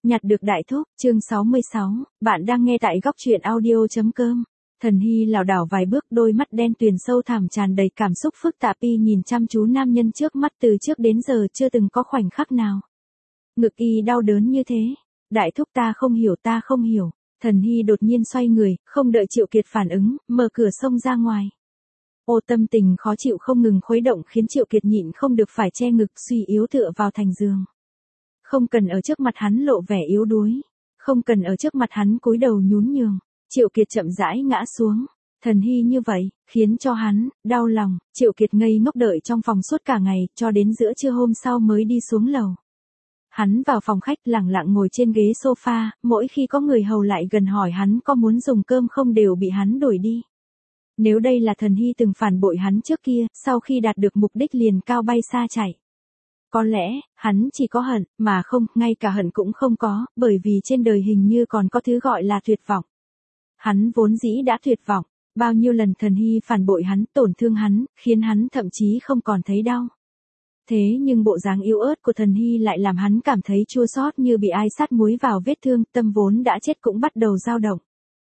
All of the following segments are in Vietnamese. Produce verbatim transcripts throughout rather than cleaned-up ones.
Nhặt được đại thúc, chương sáu mươi sáu, bạn đang nghe tại góc truyện audio.com. Thần Hy lảo đảo vài bước, đôi mắt đen tuyền sâu thẳm tràn đầy cảm xúc phức tạp y nhìn chăm chú nam nhân trước mắt từ trước đến giờ chưa từng có khoảnh khắc nào. Ngực y đau đớn như thế. Đại thúc ta không hiểu ta không hiểu. Thần Hy đột nhiên xoay người, không đợi Triệu Kiệt phản ứng, mở cửa xông ra ngoài. Ô tâm tình khó chịu không ngừng khuấy động khiến Triệu Kiệt nhịn không được phải che ngực suy yếu tựa vào thành giường. Không cần ở trước mặt hắn lộ vẻ yếu đuối. Không cần ở trước mặt hắn cúi đầu nhún nhường. Triệu Kiệt chậm rãi ngã xuống. Thần Hy như vậy, khiến cho hắn, đau lòng. Triệu Kiệt ngây ngốc đợi trong phòng suốt cả ngày, cho đến giữa trưa hôm sau mới đi xuống lầu. Hắn vào phòng khách lẳng lặng ngồi trên ghế sofa, mỗi khi có người hầu lại gần hỏi hắn có muốn dùng cơm không đều bị hắn đuổi đi. Nếu đây là Thần Hy từng phản bội hắn trước kia, sau khi đạt được mục đích liền cao bay xa chạy. Có lẽ, hắn chỉ có hận, mà không, ngay cả hận cũng không có, bởi vì trên đời hình như còn có thứ gọi là tuyệt vọng. Hắn vốn dĩ đã tuyệt vọng, bao nhiêu lần Thần Hy phản bội hắn, tổn thương hắn, khiến hắn thậm chí không còn thấy đau. Thế nhưng bộ dáng yếu ớt của Thần Hy lại làm hắn cảm thấy chua xót như bị ai sát muối vào vết thương, tâm vốn đã chết cũng bắt đầu dao động.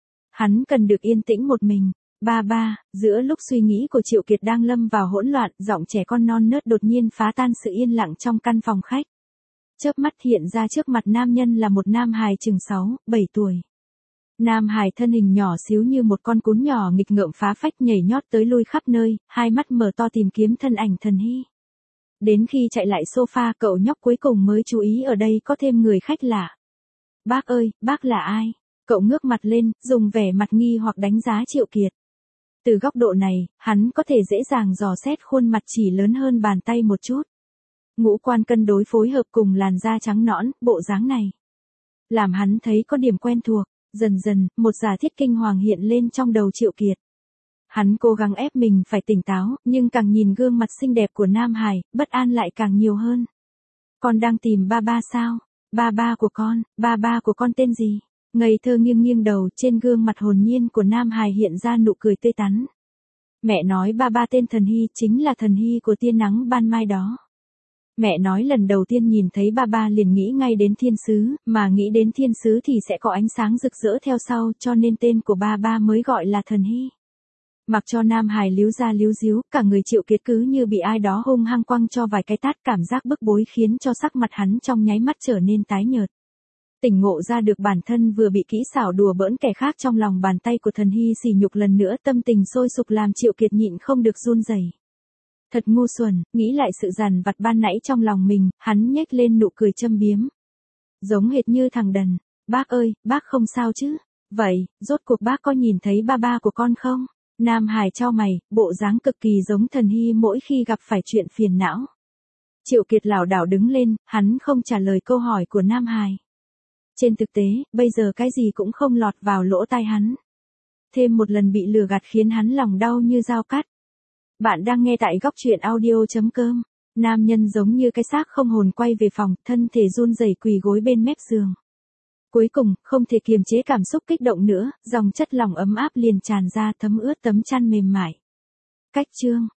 Hắn cần được yên tĩnh một mình. Ba ba, giữa lúc suy nghĩ của Triệu Kiệt đang lâm vào hỗn loạn, giọng trẻ con non nớt đột nhiên phá tan sự yên lặng trong căn phòng khách. Chớp mắt hiện ra trước mặt nam nhân là một nam hài chừng sáu, bảy tuổi. Nam hài thân hình nhỏ xíu như một con cún nhỏ nghịch ngợm phá phách nhảy nhót tới lui khắp nơi, hai mắt mở to tìm kiếm thân ảnh Thần Hy. Đến khi chạy lại sofa, cậu nhóc cuối cùng mới chú ý ở đây có thêm người khách lạ. Bác ơi, bác là ai? Cậu ngước mặt lên, dùng vẻ mặt nghi hoặc đánh giá Triệu Kiệt. Từ góc độ này, hắn có thể dễ dàng dò xét khuôn mặt chỉ lớn hơn bàn tay một chút. Ngũ quan cân đối phối hợp cùng làn da trắng nõn, bộ dáng này làm hắn thấy có điểm quen thuộc. Dần dần, một giả thiết kinh hoàng hiện lên trong đầu Triệu Kiệt. Hắn cố gắng ép mình phải tỉnh táo, nhưng càng nhìn gương mặt xinh đẹp của Nam Hải, bất an lại càng nhiều hơn. Con đang tìm ba ba sao? Ba ba của con, ba ba của con tên gì? Ngây thơ nghiêng nghiêng đầu, trên gương mặt hồn nhiên của Nam Hải hiện ra nụ cười tươi tắn. Mẹ nói ba ba tên Thần Hy chính là Thần Hy của tia nắng ban mai đó. Mẹ nói lần đầu tiên nhìn thấy ba ba liền nghĩ ngay đến thiên sứ, mà nghĩ đến thiên sứ thì sẽ có ánh sáng rực rỡ theo sau, cho nên tên của ba ba mới gọi là Thần Hy. Mặc cho Nam Hải líu ra líu díu, cả người Triệu Kiệt cứ như bị ai đó hung hăng quăng cho vài cái tát, cảm giác bức bối khiến cho sắc mặt hắn trong nháy mắt trở nên tái nhợt. Tỉnh ngộ ra được bản thân vừa bị kỹ xảo đùa bỡn kẻ khác trong lòng bàn tay của Thần Hy sỉ nhục lần nữa, tâm tình sôi sục làm Triệu Kiệt nhịn không được run rẩy. Thật ngu xuẩn, nghĩ lại sự dằn vặt ban nãy trong lòng mình, hắn nhếch lên nụ cười châm biếm. Giống hệt như thằng đần. Bác ơi, bác không sao chứ? Vậy, rốt cuộc bác có nhìn thấy ba ba của con không? Nam Hải chau mày, bộ dáng cực kỳ giống Thần Hy mỗi khi gặp phải chuyện phiền não. Triệu Kiệt lảo đảo đứng lên, hắn không trả lời câu hỏi của Nam Hải. Trên thực tế, bây giờ cái gì cũng không lọt vào lỗ tai hắn. Thêm một lần bị lừa gạt khiến hắn lòng đau như dao cắt. Bạn đang nghe tại góc truyện audio.com. Nam nhân giống như cái xác không hồn quay về phòng, thân thể run rẩy quỳ gối bên mép giường. Cuối cùng, không thể kiềm chế cảm xúc kích động nữa, dòng chất lỏng ấm áp liền tràn ra thấm ướt tấm chăn mềm mại. Cách chương.